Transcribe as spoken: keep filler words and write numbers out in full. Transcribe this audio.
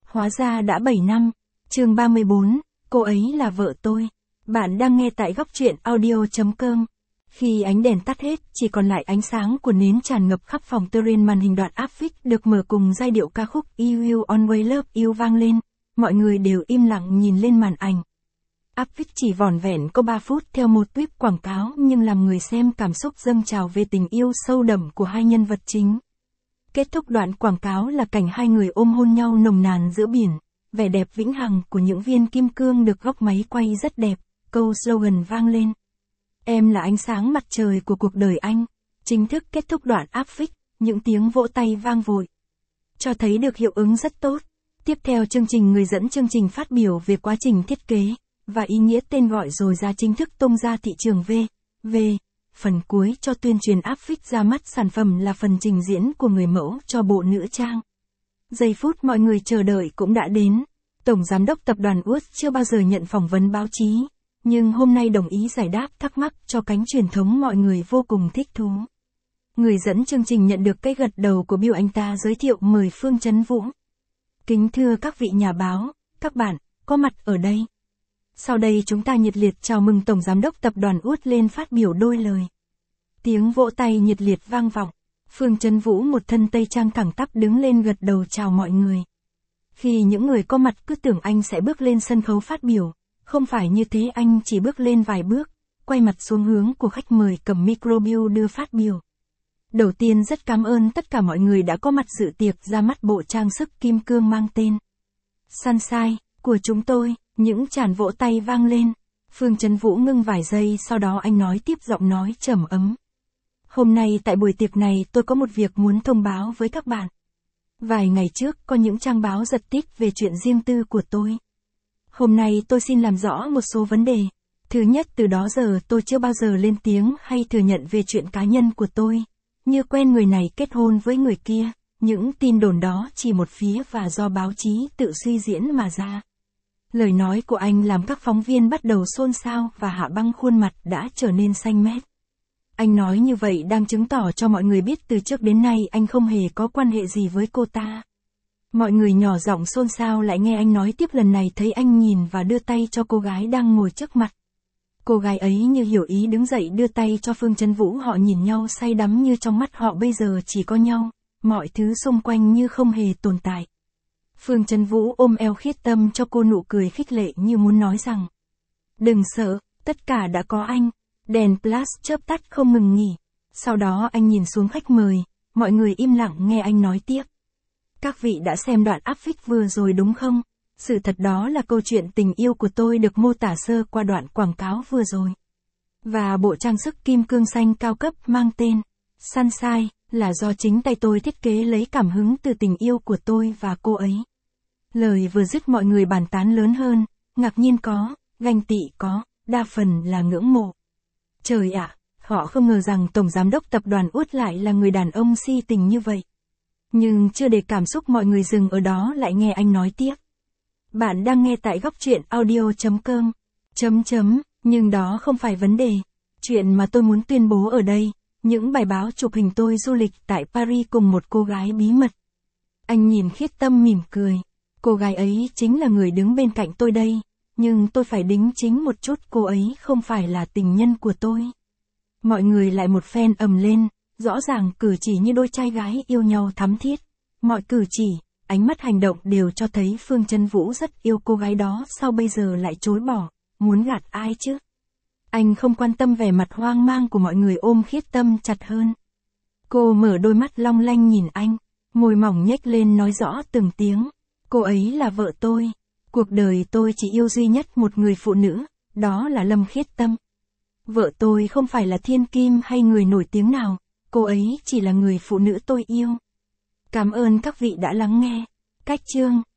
Hóa ra đã bảy năm. Chương ba mươi bốn, cô ấy là vợ tôi. Bạn đang nghe tại góc truyện audio.com. Khi ánh đèn tắt hết, chỉ còn lại ánh sáng của nến tràn ngập khắp phòng terrain, màn hình đoạn áp phích được mở cùng giai điệu ca khúc You Will Always Love You vang lên. Mọi người đều im lặng nhìn lên màn ảnh. Áp phích chỉ vỏn vẹn có ba phút theo một tuyết quảng cáo, nhưng làm người xem cảm xúc dâng trào về tình yêu sâu đậm của hai nhân vật chính. Kết thúc đoạn quảng cáo là cảnh hai người ôm hôn nhau nồng nàn giữa biển. Vẻ đẹp vĩnh hằng của những viên kim cương được góc máy quay rất đẹp. Câu slogan vang lên. Em là ánh sáng mặt trời của cuộc đời anh. Chính thức kết thúc đoạn áp phích, những tiếng vỗ tay vang vội. Cho thấy được hiệu ứng rất tốt. Tiếp theo chương trình, người dẫn chương trình phát biểu về quá trình thiết kế và ý nghĩa tên gọi rồi ra chính thức tung ra thị trường V. V. Phần cuối cho tuyên truyền áp phích ra mắt sản phẩm là phần trình diễn của người mẫu cho bộ nữ trang. Giây phút mọi người chờ đợi cũng đã đến. Tổng giám đốc tập đoàn Wood chưa bao giờ nhận phỏng vấn báo chí, nhưng hôm nay đồng ý giải đáp thắc mắc cho cánh truyền thống mọi người vô cùng thích thú. Người dẫn chương trình nhận được cái gật đầu của Bill, anh ta giới thiệu mời Phương Trấn Vũ. Kính thưa các vị nhà báo, các bạn, có mặt ở đây. Sau đây chúng ta nhiệt liệt chào mừng Tổng giám đốc tập đoàn Wood lên phát biểu đôi lời. Tiếng vỗ tay nhiệt liệt vang vọng. Phương Trấn Vũ một thân tây trang thẳng tắp đứng lên gật đầu chào mọi người. Khi những người có mặt cứ tưởng anh sẽ bước lên sân khấu phát biểu, không phải như thế, anh chỉ bước lên vài bước, quay mặt xuống hướng của khách mời cầm micro. Bill đưa phát biểu. Đầu tiên rất cảm ơn tất cả mọi người đã có mặt dự tiệc ra mắt bộ trang sức kim cương mang tên Sunshine của chúng tôi. Những tràng vỗ tay vang lên. Phương Trấn Vũ ngưng vài giây, sau đó anh nói tiếp, giọng nói trầm ấm. Hôm nay tại buổi tiệc này tôi có một việc muốn thông báo với các bạn. Vài ngày trước có những trang báo giật tít về chuyện riêng tư của tôi. Hôm nay tôi xin làm rõ một số vấn đề. Thứ nhất, từ đó giờ tôi chưa bao giờ lên tiếng hay thừa nhận về chuyện cá nhân của tôi, như quen người này kết hôn với người kia. Những tin đồn đó chỉ một phía và do báo chí tự suy diễn mà ra. Lời nói của anh làm các phóng viên bắt đầu xôn xao và Hạ Băng khuôn mặt đã trở nên xanh mét. Anh nói như vậy đang chứng tỏ cho mọi người biết từ trước đến nay anh không hề có quan hệ gì với cô ta. Mọi người nhỏ giọng xôn xao lại nghe anh nói tiếp, lần này thấy anh nhìn và đưa tay cho cô gái đang ngồi trước mặt. Cô gái ấy như hiểu ý đứng dậy đưa tay cho Phương Trấn Vũ, họ nhìn nhau say đắm như trong mắt họ bây giờ chỉ có nhau, mọi thứ xung quanh như không hề tồn tại. Phương Trấn Vũ ôm eo Khiết Tâm cho cô, nụ cười khích lệ như muốn nói rằng đừng sợ, tất cả đã có anh. Đèn flash chớp tắt không ngừng nghỉ. Sau đó anh nhìn xuống khách mời, mọi người im lặng nghe anh nói tiếp. Các vị đã xem đoạn áp phích vừa rồi đúng không? Sự thật đó là câu chuyện tình yêu của tôi được mô tả sơ qua đoạn quảng cáo vừa rồi. Và bộ trang sức kim cương xanh cao cấp mang tên Sunshine là do chính tay tôi thiết kế lấy cảm hứng từ tình yêu của tôi và cô ấy. Lời vừa dứt mọi người bàn tán lớn hơn, ngạc nhiên có, ganh tị có, đa phần là ngưỡng mộ. Trời ạ, họ không ngờ rằng Tổng giám đốc tập đoàn Wood lại là người đàn ông si tình như vậy. Nhưng chưa để cảm xúc mọi người dừng ở đó, lại nghe anh nói tiếp. Bạn đang nghe tại góc truyện audio.com. Chấm chấm, nhưng đó không phải vấn đề. Chuyện mà tôi muốn tuyên bố ở đây, những bài báo chụp hình tôi du lịch tại Paris cùng một cô gái bí mật. Anh nhìn Khiết Tâm mỉm cười. Cô gái ấy chính là người đứng bên cạnh tôi đây. Nhưng tôi phải đính chính một chút, cô ấy không phải là tình nhân của tôi. Mọi người lại một phen ầm lên, rõ ràng cử chỉ như đôi trai gái yêu nhau thắm thiết. Mọi cử chỉ, ánh mắt, hành động đều cho thấy Phương Trấn Vũ rất yêu cô gái đó, sao bây giờ lại chối bỏ, muốn gạt ai chứ? Anh không quan tâm vẻ mặt hoang mang của mọi người, ôm Khiết Tâm chặt hơn. Cô mở đôi mắt long lanh nhìn anh, môi mỏng nhếch lên nói rõ từng tiếng. Cô ấy là vợ tôi. Cuộc đời tôi chỉ yêu duy nhất một người phụ nữ, đó là Lâm Khiết Tâm. Vợ tôi không phải là thiên kim hay người nổi tiếng nào, cô ấy chỉ là người phụ nữ tôi yêu. Cảm ơn các vị đã lắng nghe. Cách chương